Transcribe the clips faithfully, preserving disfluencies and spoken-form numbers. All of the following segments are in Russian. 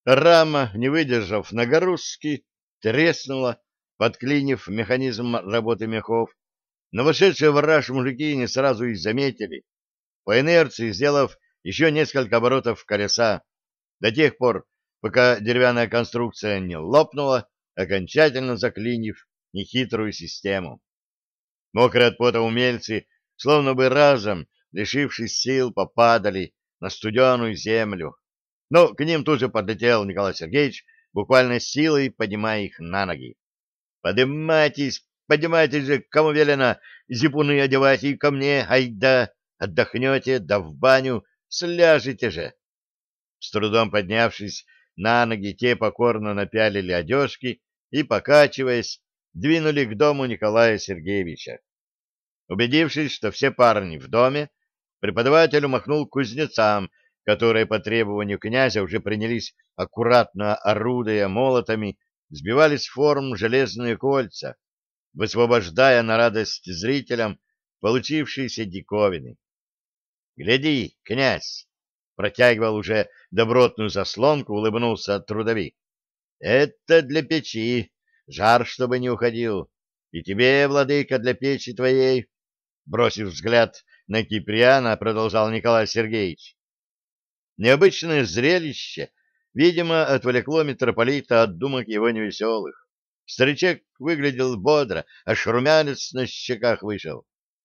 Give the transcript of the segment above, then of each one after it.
Рама, не выдержав нагрузки, треснула, подклинив механизм работы мехов, но вошедшие в раж мужики не сразу их заметили, по инерции сделав еще несколько оборотов колеса, до тех пор, пока деревянная конструкция не лопнула, окончательно заклинив нехитрую систему. Мокрые от пота умельцы, словно бы разом, лишившись сил, попадали на студеную землю. Но к ним тут же подлетел Николай Сергеевич, буквально силой поднимая их на ноги. «Подымайтесь, поднимайтесь же, кому велено, зипуны одевать и ко мне, айда, отдохнете, да в баню, сляжете же». С трудом поднявшись на ноги, те покорно напялили одежки и, покачиваясь, двинули к дому Николая Сергеевича. Убедившись, что все парни в доме, преподаватель умахнул кузнецам, которые по требованию князя уже принялись, аккуратно орудуя молотами, сбивали с форм железные кольца, высвобождая на радость зрителям получившиеся диковины. «Гляди, князь!» — протягивал уже добротную заслонку, улыбнулся трудовик. «Это для печи, жар чтобы не уходил, и тебе, владыка, для печи твоей». Бросив взгляд на Киприана, продолжал Николай Сергеевич. Необычное зрелище, видимо, отвлекло митрополита от думок его невеселых. Старичок выглядел бодро, аж румянец на щеках вышел.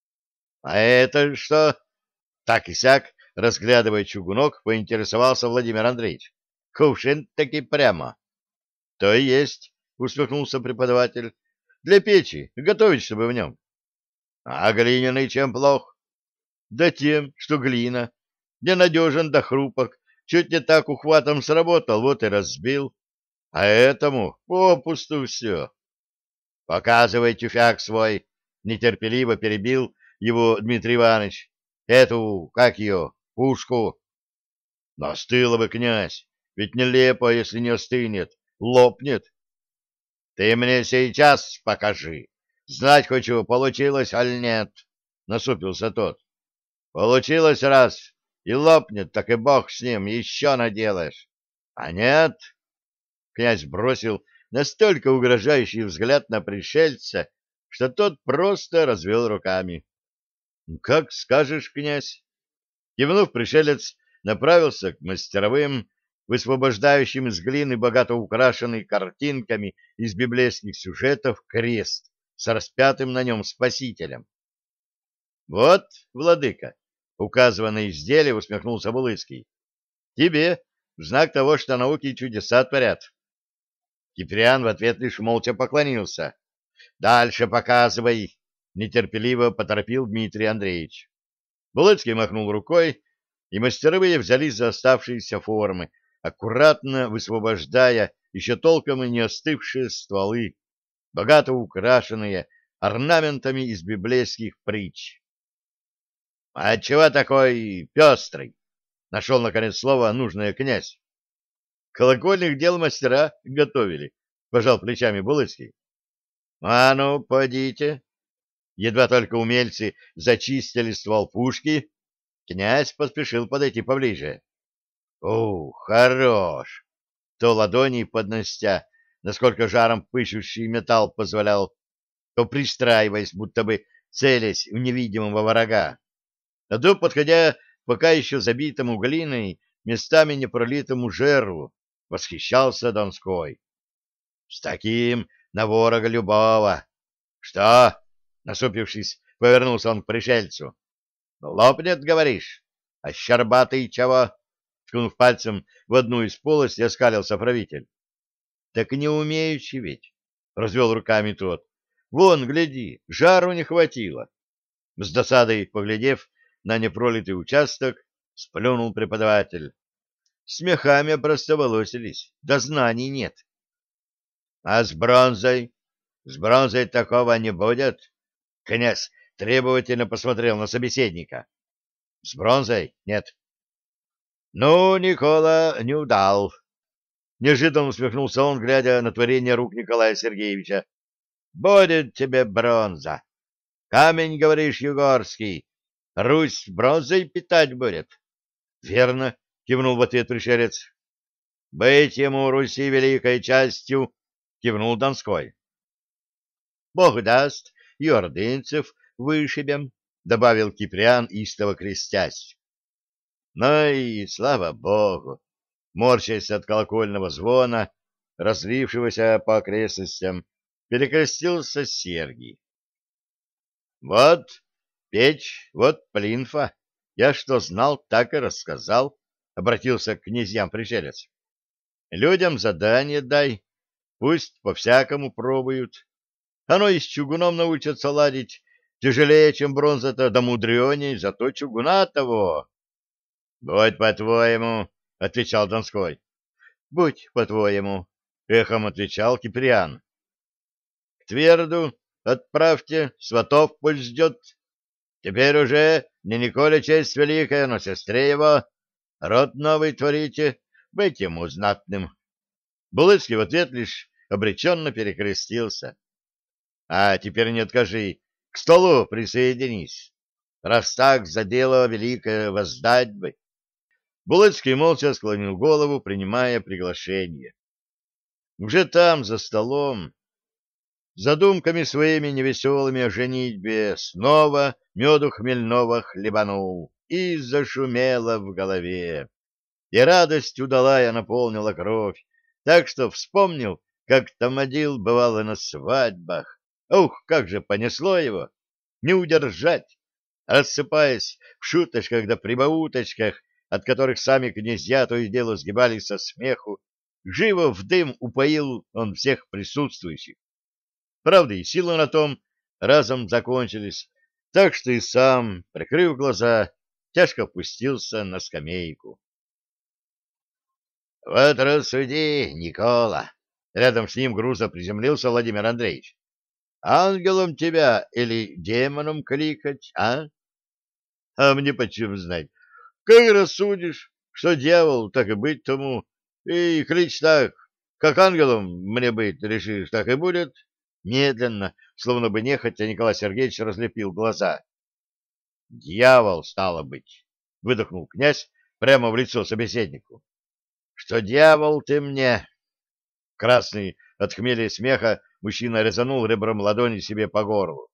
— А это что? — так и сяк, разглядывая чугунок, поинтересовался Владимир Андреевич. — Кувшин таки прямо. — То и есть, — усмехнулся преподаватель. — Для печи, готовить, чтобы в нем. — А глиняный чем плох? — Да тем, что глина. Ненадежен да хрупок, чуть не так ухватом сработал, вот и разбил. А этому попусту все. — Показывай тюфяк свой, — нетерпеливо перебил его Дмитрий Иванович. — Эту, как ее, пушку. — Остыло бы, князь, ведь нелепо, если не остынет, лопнет. — Ты мне сейчас покажи. Знать хочу, получилось аль нет, — насупился тот. — Получилось раз. И лопнет, так и бог с ним, еще наделаешь. А нет, князь бросил настолько угрожающий взгляд на пришельца, что тот просто развел руками. — Как скажешь, князь. Кивнув, пришелец направился к мастеровым, высвобождающим из глины богато украшенный картинками из библейских сюжетов крест с распятым на нем спасителем. — Вот, владыка, указывая на изделие, усмехнулся Булыцкий. — Тебе, в знак того, что науки чудеса творят. Киприан в ответ лишь молча поклонился. — Дальше показывай, — нетерпеливо поторопил Дмитрий Андреевич. Булыцкий махнул рукой, и мастеровые взялись за оставшиеся формы, аккуратно высвобождая еще толком и не остывшие стволы, богато украшенные орнаментами из библейских притч. — А чего такой пестрый? — нашел, наконец, слово нужное князь. — Колокольных дел мастера готовили, — пожал плечами Булыцкий. — А ну, подите. Едва только умельцы зачистили ствол пушки, князь поспешил подойти поближе. — О, хорош! То ладони подностя, насколько жаром пышущий металл позволял, то пристраиваясь, будто бы целясь в невидимого врага, а то подходя пока еще забитому глиной, местами непролитому жерлу, восхищался Донской. — С таким на ворога любого. — Что? — насупившись, повернулся он к пришельцу. — Лопнет, говоришь? А щербатый чего? — ткнув пальцем в одну из полостей, оскалился правитель. — Так не умеючи ведь, — развел руками тот. — Вон, гляди, жару не хватило. С досадой поглядев на непролитый участок, сплюнул преподаватель. С мехами простоволосились, да знаний нет. — А с бронзой? С бронзой такого не будет? Князь требовательно посмотрел на собеседника. — С бронзой? Нет. — Ну, Никола не удал. Неожиданно усмехнулся он, глядя на творение рук Николая Сергеевича. — Будет тебе бронза. Камень, говоришь, югорский. Русь бронзой питать будет. — Верно, — кивнул в ответ пришелец. Быть ему Руси великой частью, кивнул Донской. Бог даст, и ордынцев вышибем, добавил Киприан, истово крестясь. Ну и слава богу, морщась от колокольного звона, разлившегося по окрестностям, перекрестился Сергий. Вот печь, вот плинфа. Я что знал, так и рассказал, — обратился к князьям пришелец. Людям задание дай, пусть по-всякому пробуют. Оно и с чугуном научатся ладить, тяжелее, чем бронза-то, да мудреней, зато чугуна того. — Будь по-твоему, — отвечал Донской. — Будь по-твоему, — эхом отвечал Киприан. — К Тверду отправьте, сватов пусть ждет. Теперь уже не Николя честь великая, но сестре его. Род новый творите, быть ему знатным. Булыцкий в ответ лишь обреченно перекрестился. — А теперь не откажи, к столу присоединись. Раз так за дело великое воздать бы. Булыцкий молча склонил голову, принимая приглашение. Уже там, за столом, задумками своими невеселыми о женитьбе, снова меду хмельного хлебанул, и зашумело в голове. И радость удалая наполнила кровь, так что вспомнил, как Томадил бывало на свадьбах. Ух, как же понесло его! Не удержать! Рассыпаясь в шуточках да прибауточках, от которых сами князья то и дело сгибались со смеху, живо в дым упоил он всех присутствующих. Правда, и силы на том разом закончились, так что и сам, прикрыв глаза, тяжко опустился на скамейку. — Вот рассуди, Никола! — рядом с ним грузно приземлился Владимир Андреевич. — Ангелом тебя или демоном кликать, а? — А мне почем знать? Как рассудишь, что дьявол, так и быть тому. И клич так, как ангелом мне быть решишь, так и будет. Медленно, словно бы нехотя, Николай Сергеевич разлепил глаза. — Дьявол, стало быть! — выдохнул князь прямо в лицо собеседнику. — Что дьявол ты мне? Красный от хмеля и смеха мужчина резанул ребром ладони себе по горлу.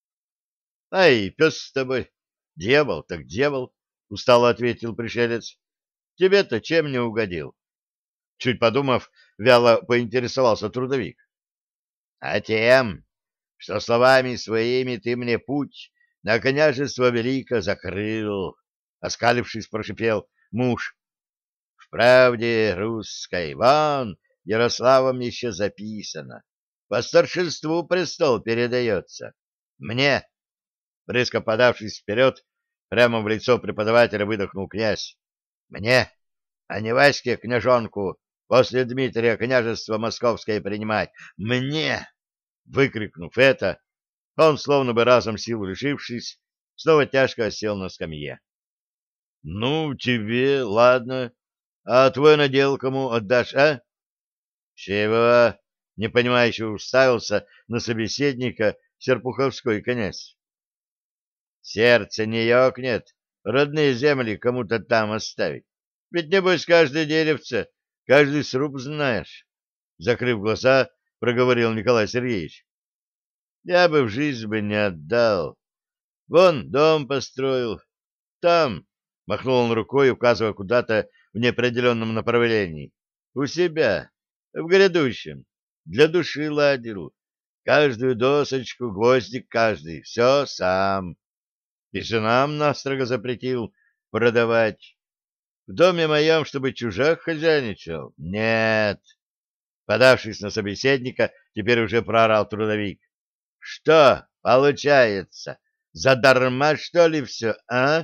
— Ай, пес с тобой! Дьявол так дьявол! — устало ответил пришелец. — Тебе-то чем не угодил? Чуть подумав, вяло поинтересовался трудовик. — А тем, что словами своими ты мне путь на княжество велико закрыл, — оскалившись, прошипел муж. — В правде русской, вон, Ярославом еще записано. По старшинству престол передается. Мне, резко подавшись вперед, прямо в лицо преподавателя выдохнул князь. Мне, а не Ваське княжонку, после Дмитрия княжество московское принимать. Мне! Выкрикнув это, он, словно бы разом сил лишившись, снова тяжко осел на скамье. — Ну, тебе, ладно. А твой надел кому отдашь, а? — Чего? — непонимающе уставился на собеседника серпуховской князь. — Сердце не ёкнет, родные земли кому-то там оставить. Ведь, небось, каждое деревце, каждый сруб знаешь. Закрыв глаза, проговорил Николай Сергеевич. — Я бы в жизнь бы не отдал. Вон дом построил. Там, — махнул он рукой, указывая куда-то в неопределенном направлении. — У себя, в грядущем, для души ладил. Каждую досочку, гвоздик каждый, все сам. И женам настрого запретил продавать. В доме моем, чтобы чужак хозяйничал? Нет. Подавшись на собеседника, теперь уже проорал трудовик. Что получается? Задарма, что ли, все, а?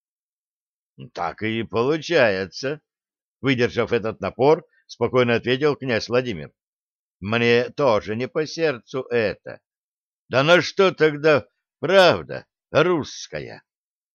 Так и получается. Выдержав этот напор, спокойно ответил князь Владимир. Мне тоже не по сердцу это. Да на что тогда правда русская?